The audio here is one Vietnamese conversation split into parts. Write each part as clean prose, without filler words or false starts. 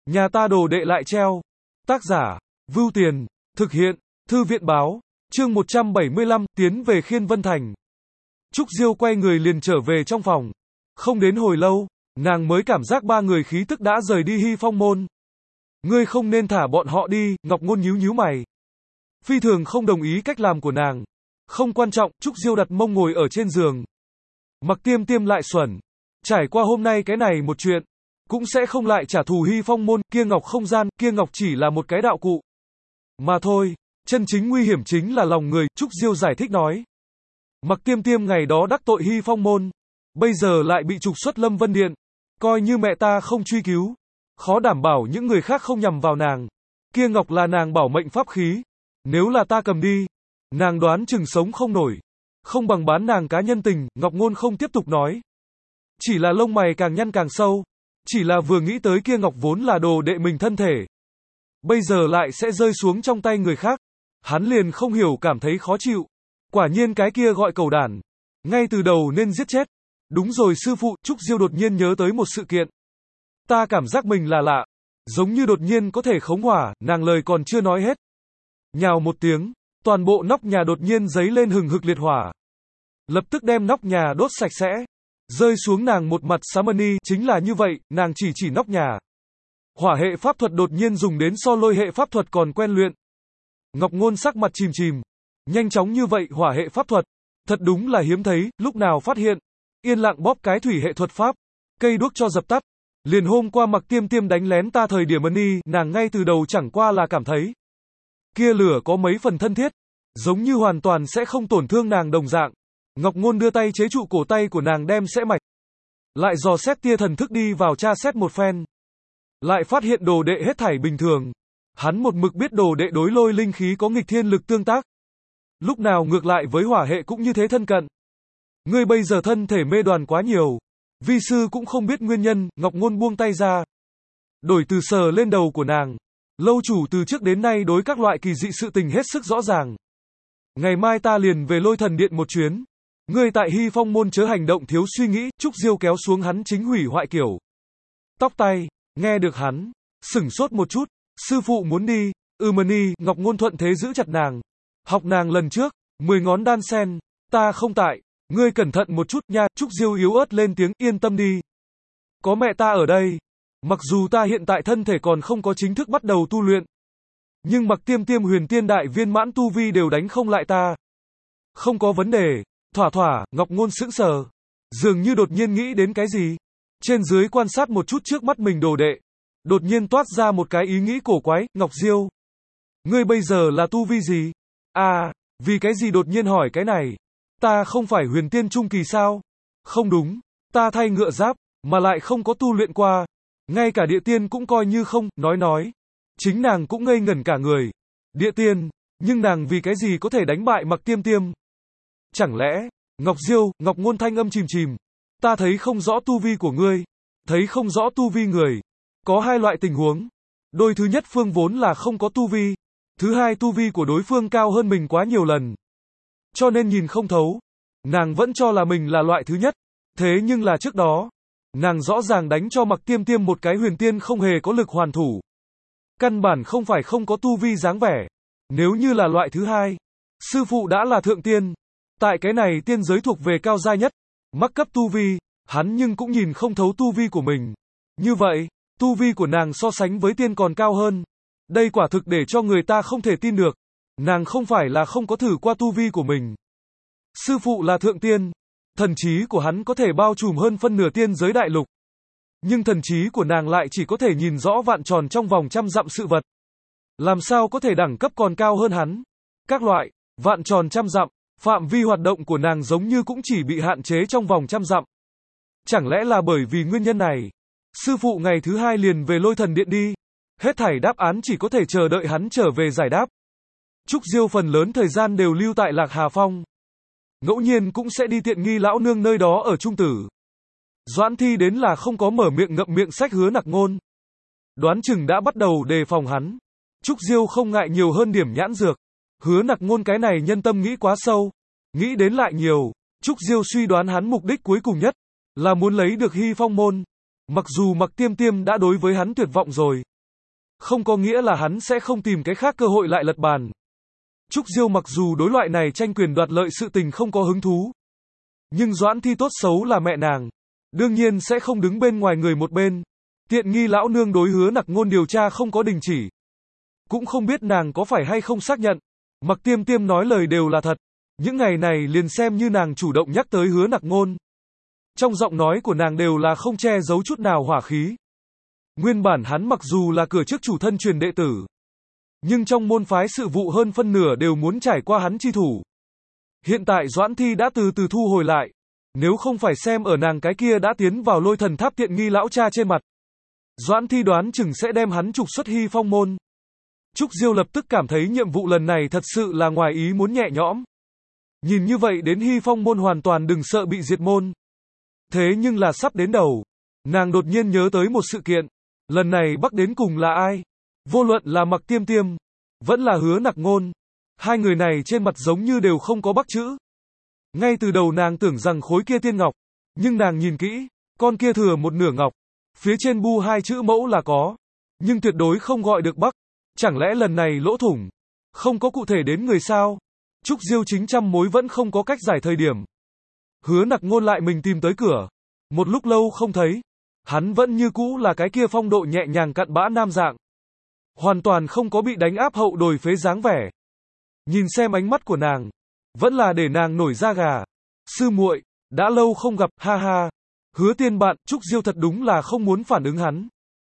Nhà ta đồ đệ lại treo. Tác giả, Vưu Tiền, thực hiện, Thư viện báo, chương 175, tiến về Khiên Vân Thành. Trúc Diêu quay người liền trở về trong phòng. Không đến hồi lâu, nàng mới cảm giác ba người khí tức đã rời đi Hy Phong môn. Ngươi không nên thả bọn họ đi, Ngọc Ngôn nhíu nhíu mày. Phi thường không đồng ý cách làm của nàng. Không quan trọng, Trúc Diêu đặt mông ngồi ở trên giường. Mặc Tiêm Tiêm lại xuẩn. Trải qua hôm nay cái này một chuyện, cũng sẽ không lại trả thù Hy Phong môn, kia ngọc không gian, kia ngọc chỉ là một cái đạo cụ. Mà thôi, chân chính nguy hiểm chính là lòng người, Trúc Diêu giải thích nói. Mặc Tiêm Tiêm ngày đó đắc tội Hy Phong môn, bây giờ lại bị trục xuất Lâm Vân Điện. Coi như mẹ ta không truy cứu, khó đảm bảo những người khác không nhằm vào nàng. Kia ngọc là nàng bảo mệnh pháp khí. Nếu là ta cầm đi, nàng đoán chừng sống không nổi. Không bằng bán nàng cá nhân tình, Ngọc Ngôn không tiếp tục nói. Chỉ là lông mày càng nhăn càng sâu. Chỉ là vừa nghĩ tới kia ngọc vốn là đồ đệ mình thân thể, bây giờ lại sẽ rơi xuống trong tay người khác. Hắn liền không hiểu cảm thấy khó chịu. Quả nhiên cái kia gọi cẩu đản, ngay từ đầu nên giết chết. Đúng rồi sư phụ, Trúc Diêu đột nhiên nhớ tới một sự kiện. Ta cảm giác mình là lạ, giống như đột nhiên có thể khống hỏa, nàng lời còn chưa nói hết. Nhào một tiếng, toàn bộ nóc nhà đột nhiên giấy lên hừng hực liệt hỏa. Lập tức đem nóc nhà đốt sạch sẽ. Rơi xuống nàng một mặt Samani, chính là như vậy, nàng chỉ nóc nhà. Hỏa hệ pháp thuật đột nhiên dùng đến so lôi hệ pháp thuật còn quen luyện. Ngọc Ngôn sắc mặt chìm chìm. Nhanh chóng như vậy hỏa hệ pháp thuật, thật đúng là hiếm thấy, lúc nào phát hiện. Yên lặng bóp cái thủy hệ thuật pháp, cây đuốc cho dập tắt. Liền hôm qua Mặc Tiêm Tiêm đánh lén ta thời điểm nàng ngay từ đầu chẳng qua là cảm thấy kia lửa có mấy phần thân thiết, giống như hoàn toàn sẽ không tổn thương nàng đồng dạng. Ngọc Ngôn đưa tay chế trụ cổ tay của nàng đem sẽ mạch. Lại dò xét tia thần thức đi vào tra xét một phen. Lại phát hiện đồ đệ hết thảy bình thường. Hắn một mực biết đồ đệ đối lôi linh khí có nghịch thiên lực tương tác. Lúc nào ngược lại với hỏa hệ cũng như thế thân cận. Ngươi bây giờ thân thể mê đoàn quá nhiều. Vi sư cũng không biết nguyên nhân, Ngọc Ngôn buông tay ra. Đổi từ sờ lên đầu của nàng. Lâu chủ từ trước đến nay đối các loại kỳ dị sự tình hết sức rõ ràng. Ngày mai ta liền về Lôi Thần Điện một chuyến. Ngươi tại Hy Phong môn chớ hành động thiếu suy nghĩ, Trúc Diêu kéo xuống hắn chính hủy hoại kiểu tóc tay, nghe được hắn, sửng sốt một chút, sư phụ muốn đi, Mani, Ngọc Ngôn thuận thế giữ chặt nàng, học nàng lần trước, 10 ngón đan sen, ta không tại, ngươi cẩn thận một chút nha, Trúc Diêu yếu ớt lên tiếng, yên tâm đi. Có mẹ ta ở đây, mặc dù ta hiện tại thân thể còn không có chính thức bắt đầu tu luyện, nhưng Mặc Tiêm Tiêm huyền tiên đại viên mãn tu vi đều đánh không lại ta. Không có vấn đề. Thỏa, Ngọc Ngôn sững sờ. Dường như đột nhiên nghĩ đến cái gì. Trên dưới quan sát một chút trước mắt mình đồ đệ. Đột nhiên toát ra một cái ý nghĩ cổ quái, Ngọc Diêu. Ngươi bây giờ là tu vi gì? À, vì cái gì đột nhiên hỏi cái này? Ta không phải huyền tiên trung kỳ sao? Không đúng, ta thay ngựa giáp, mà lại không có tu luyện qua. Ngay cả địa tiên cũng coi như không, nói. Chính nàng cũng ngây ngẩn cả người. Địa tiên, nhưng nàng vì cái gì có thể đánh bại Mặc Tiêm Tiêm? Chẳng lẽ, Ngọc Diêu, Ngọc Ngôn thanh âm chìm chìm. Ta thấy không rõ tu vi của ngươi. Thấy không rõ tu vi người. Có hai loại tình huống. Đôi thứ nhất phương vốn là không có tu vi. Thứ hai tu vi của đối phương cao hơn mình quá nhiều lần. Cho nên nhìn không thấu. Nàng vẫn cho là mình là loại thứ nhất. Thế nhưng là trước đó, nàng rõ ràng đánh cho Mặc Tiêm Tiêm một cái huyền tiên không hề có lực hoàn thủ. Căn bản không phải không có tu vi dáng vẻ. Nếu như là loại thứ hai, sư phụ đã là thượng tiên. Tại cái này tiên giới thuộc về cao giai nhất, mắc cấp tu vi, hắn nhưng cũng nhìn không thấu tu vi của mình. Như vậy, tu vi của nàng so sánh với tiên còn cao hơn. Đây quả thực để cho người ta không thể tin được. Nàng không phải là không có thử qua tu vi của mình. Sư phụ là thượng tiên, thần trí của hắn có thể bao trùm hơn phân nửa tiên giới đại lục. Nhưng thần trí của nàng lại chỉ có thể nhìn rõ vạn tròn trong vòng 100 dặm sự vật. Làm sao có thể đẳng cấp còn cao hơn hắn? Các loại, vạn tròn 100 dặm. Phạm vi hoạt động của nàng giống như cũng chỉ bị hạn chế trong vòng 100 dặm. Chẳng lẽ là bởi vì nguyên nhân này? Sư phụ ngày thứ hai liền về Lôi Thần Điện đi. Hết thảy đáp án chỉ có thể chờ đợi hắn trở về giải đáp. Trúc Diêu phần lớn thời gian đều lưu tại Lạc Hà Phong. Ngẫu nhiên cũng sẽ đi tiện nghi lão nương nơi đó ở Trung Tử. Doãn Thi đến là không có mở miệng ngậm miệng sách hứa Nặc Ngôn. Đoán chừng đã bắt đầu đề phòng hắn. Trúc Diêu không ngại nhiều hơn điểm nhãn dược. Hứa Nặc Ngôn cái này nhân tâm nghĩ quá sâu, nghĩ đến lại nhiều. Trúc Diêu suy đoán hắn mục đích cuối cùng nhất là muốn lấy được Hy Phong môn. Mặc dù Mặc Tiêm Tiêm đã đối với hắn tuyệt vọng rồi, không có nghĩa là hắn sẽ không tìm cái khác cơ hội lại lật bàn. Trúc Diêu mặc dù đối loại này tranh quyền đoạt lợi sự tình không có hứng thú, nhưng Doãn Thi tốt xấu là mẹ nàng, đương nhiên sẽ không đứng bên ngoài người một bên. Tiện nghi lão nương đối Hứa Nặc Ngôn điều tra không có đình chỉ, cũng không biết nàng có phải hay không xác nhận. Mặc Tiêm Tiêm nói lời đều là thật, những ngày này liền xem như nàng chủ động nhắc tới Hứa Nặc Ngôn. Trong giọng nói của nàng đều là không che giấu chút nào hỏa khí. Nguyên bản hắn mặc dù là cửa trước chủ thân truyền đệ tử, nhưng trong môn phái sự vụ hơn phân nửa đều muốn trải qua hắn chi thủ. Hiện tại Doãn Thi đã từ từ thu hồi lại, nếu không phải xem ở nàng cái kia đã tiến vào Lôi Thần Tháp tiện nghi lão cha trên mặt, Doãn Thi đoán chừng sẽ đem hắn trục xuất Hy Phong môn. Trúc Diêu lập tức cảm thấy nhiệm vụ lần này thật sự là ngoài ý muốn nhẹ nhõm. Nhìn như vậy đến Hy Phong môn hoàn toàn đừng sợ bị diệt môn. Thế nhưng là sắp đến đầu, nàng đột nhiên nhớ tới một sự kiện. Lần này Bắc đến cùng là ai? Vô luận là Mặc Tiêm Tiêm, vẫn là Hứa Nặc Ngôn, hai người này trên mặt giống như đều không có Bắc chữ. Ngay từ đầu nàng tưởng rằng khối kia tiên ngọc, nhưng nàng nhìn kỹ, con kia thừa một nửa ngọc, phía trên bu hai chữ mẫu là có, nhưng tuyệt đối không gọi được Bắc. Chẳng lẽ lần này lỗ thủng, không có cụ thể đến người sao? Trúc Diêu chính trăm mối vẫn không có cách giải thời điểm. Hứa Nặc Ngôn lại mình tìm tới cửa, một lúc lâu không thấy, hắn vẫn như cũ là cái kia phong độ nhẹ nhàng cặn bã nam dạng, hoàn toàn không có bị đánh áp hậu đồi phế dáng vẻ. Nhìn xem ánh mắt của nàng, vẫn là để nàng nổi da gà. Sư muội, đã lâu không gặp, ha ha. Hứa Tiên bạn, Trúc Diêu thật đúng là không muốn phản ứng hắn.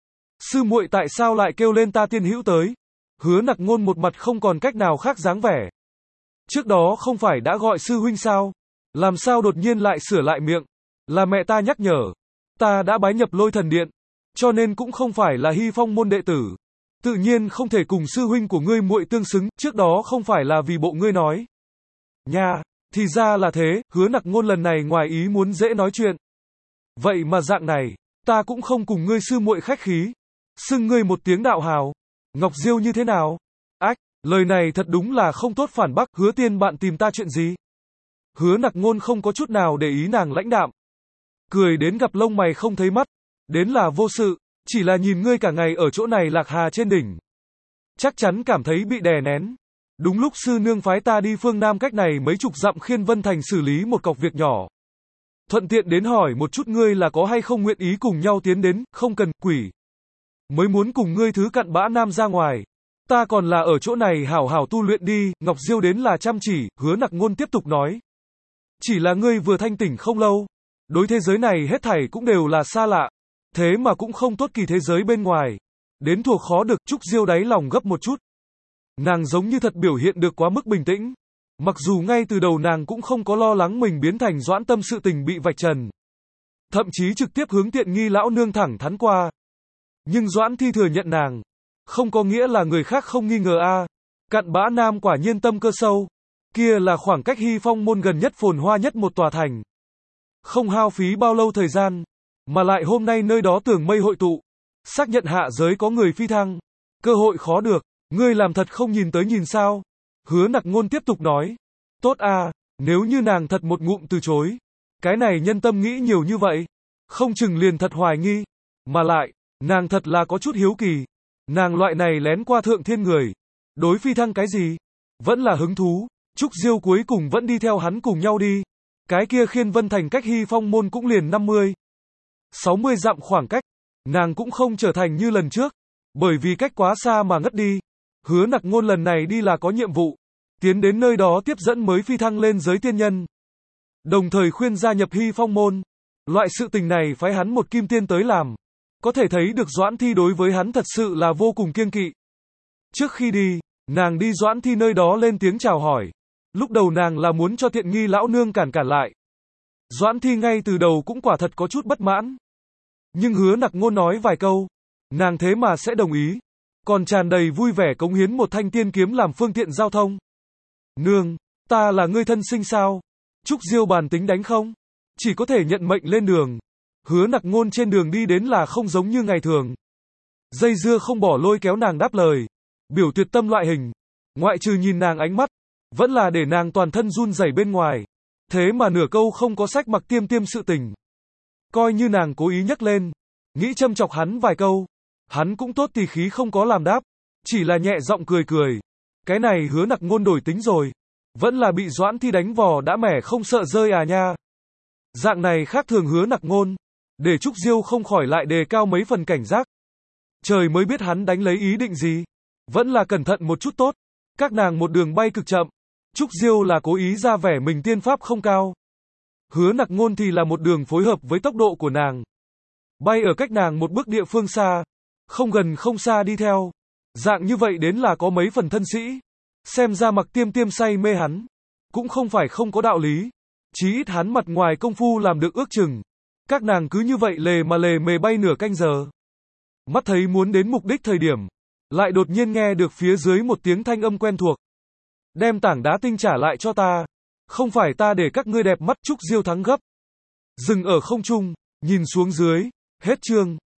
Sư muội tại sao lại kêu lên ta tiên hữu tới? Hứa Nặc Ngôn một mặt không còn cách nào khác dáng vẻ. Trước đó không phải đã gọi sư huynh sao? Làm sao đột nhiên lại sửa lại miệng? Là mẹ ta nhắc nhở. Ta đã bái nhập Lôi Thần Điện, cho nên cũng không phải là Hy Phong môn đệ tử. Tự nhiên không thể cùng sư huynh của ngươi muội tương xứng, trước đó không phải là vì bộ ngươi nói. Nha, thì ra là thế, Hứa Nặc Ngôn lần này ngoài ý muốn dễ nói chuyện. Vậy mà dạng này, ta cũng không cùng ngươi sư muội khách khí. Xưng ngươi một tiếng đạo hào. Ngọc Diêu như thế nào? Ách, lời này thật đúng là không tốt phản bác. Hứa Tiên bạn tìm ta chuyện gì? Hứa Nặc Ngôn không có chút nào để ý nàng lãnh đạm. Cười đến gặp lông mày không thấy mắt. Đến là vô sự, chỉ là nhìn ngươi cả ngày ở chỗ này lạc hà trên đỉnh. Chắc chắn cảm thấy bị đè nén. Đúng lúc sư nương phái ta đi phương Nam cách này mấy chục dặm Khiên Vân Thành xử lý một cọc việc nhỏ. Thuận tiện đến hỏi một chút ngươi là có hay không nguyện ý cùng nhau tiến đến, không cần, quỷ. Mới muốn cùng ngươi thứ cặn bã nam ra ngoài. Ta còn là ở chỗ này hảo hảo tu luyện đi, Ngọc Diêu đến là chăm chỉ, Hứa Nặc Ngôn tiếp tục nói. Chỉ là ngươi vừa thanh tỉnh không lâu. Đối thế giới này hết thảy cũng đều là xa lạ. Thế mà cũng không tốt kỳ thế giới bên ngoài. Đến thuộc khó được, Trúc Diêu đáy lòng gấp một chút. Nàng giống như thật biểu hiện được quá mức bình tĩnh. Mặc dù ngay từ đầu nàng cũng không có lo lắng mình biến thành Doãn Tâm sự tình bị vạch trần. Thậm chí trực tiếp hướng tiện nghi lão nương thẳng thắn qua. Nhưng Doãn Thi thừa nhận nàng, không có nghĩa là người khác không nghi ngờ a. Cặn bã nam quả nhiên tâm cơ sâu. Kia là khoảng cách Hy Phong môn gần nhất phồn hoa nhất một tòa thành. Không hao phí bao lâu thời gian, mà lại hôm nay nơi đó tường mây hội tụ. Xác nhận hạ giới có người phi thăng. Cơ hội khó được, ngươi làm thật không nhìn tới nhìn sao. Hứa Nặc Ngôn tiếp tục nói. Tốt a, nếu như nàng thật một ngụm từ chối. Cái này nhân tâm nghĩ nhiều như vậy. Không chừng liền thật hoài nghi. Mà lại, nàng thật là có chút hiếu kỳ. Nàng loại này lén qua thượng thiên người. Đối phi thăng cái gì? Vẫn là hứng thú. Trúc Diêu cuối cùng vẫn đi theo hắn cùng nhau đi. Cái kia Khiên Vân Thành cách Hy Phong môn cũng liền 50-60 dặm khoảng cách. Nàng cũng không trở thành như lần trước. Bởi vì cách quá xa mà ngất đi. Hứa Nặc Ngôn lần này đi là có nhiệm vụ. Tiến đến nơi đó tiếp dẫn mới phi thăng lên giới tiên nhân. Đồng thời khuyên gia nhập Hy Phong môn. Loại sự tình này phái hắn một kim tiên tới làm. Có thể thấy được Doãn Thi đối với hắn thật sự là vô cùng kiêng kỵ. Trước khi đi, nàng đi Doãn Thi nơi đó lên tiếng chào hỏi. Lúc đầu nàng là muốn cho tiện nghi lão nương cản lại. Doãn Thi ngay từ đầu cũng quả thật có chút bất mãn. Nhưng Hứa Nặc Ngôn nói vài câu, nàng thế mà sẽ đồng ý. Còn tràn đầy vui vẻ cống hiến một thanh tiên kiếm làm phương tiện giao thông. Nương, ta là ngươi thân sinh sao? Trúc Diêu bàn tính đánh không? Chỉ có thể nhận mệnh lên đường. Hứa Nặc Ngôn trên đường đi đến là không giống như ngày thường. Dây dưa không bỏ lôi kéo nàng đáp lời. Biểu tuyệt tâm loại hình. Ngoại trừ nhìn nàng ánh mắt, vẫn là để nàng toàn thân run rẩy bên ngoài. Thế mà nửa câu không có sách Mặc Tiêm Tiêm sự tình. Coi như nàng cố ý nhắc lên, nghĩ châm chọc hắn vài câu. Hắn cũng tốt tì khí không có làm đáp, chỉ là nhẹ giọng cười cười. Cái này Hứa Nặc Ngôn đổi tính rồi. Vẫn là bị Doãn Thi đánh vò đã mẻ không sợ rơi à nha. Dạng này khác thường Hứa Nặc Ngôn, để Trúc Diêu không khỏi lại đề cao mấy phần cảnh giác. Trời mới biết hắn đánh lấy ý định gì. Vẫn là cẩn thận một chút tốt. Các nàng một đường bay cực chậm. Trúc Diêu là cố ý ra vẻ mình tiên pháp không cao. Hứa Nặc Ngôn thì là một đường phối hợp với tốc độ của nàng. Bay ở cách nàng một bước địa phương xa. Không gần không xa đi theo. Dạng như vậy đến là có mấy phần thân sĩ. Xem ra Mặc Tiêm Tiêm say mê hắn. Cũng không phải không có đạo lý. Chí ít hắn mặt ngoài công phu làm được ước chừng. Các nàng cứ như vậy lề mề bay nửa canh giờ. Mắt thấy muốn đến mục đích thời điểm. Lại đột nhiên nghe được phía dưới một tiếng thanh âm quen thuộc. Đem tảng đá tinh trả lại cho ta. Không phải ta để các ngươi đẹp mắt. Trúc Diêu thắng gấp. Dừng ở không trung, nhìn xuống dưới. Hết chương.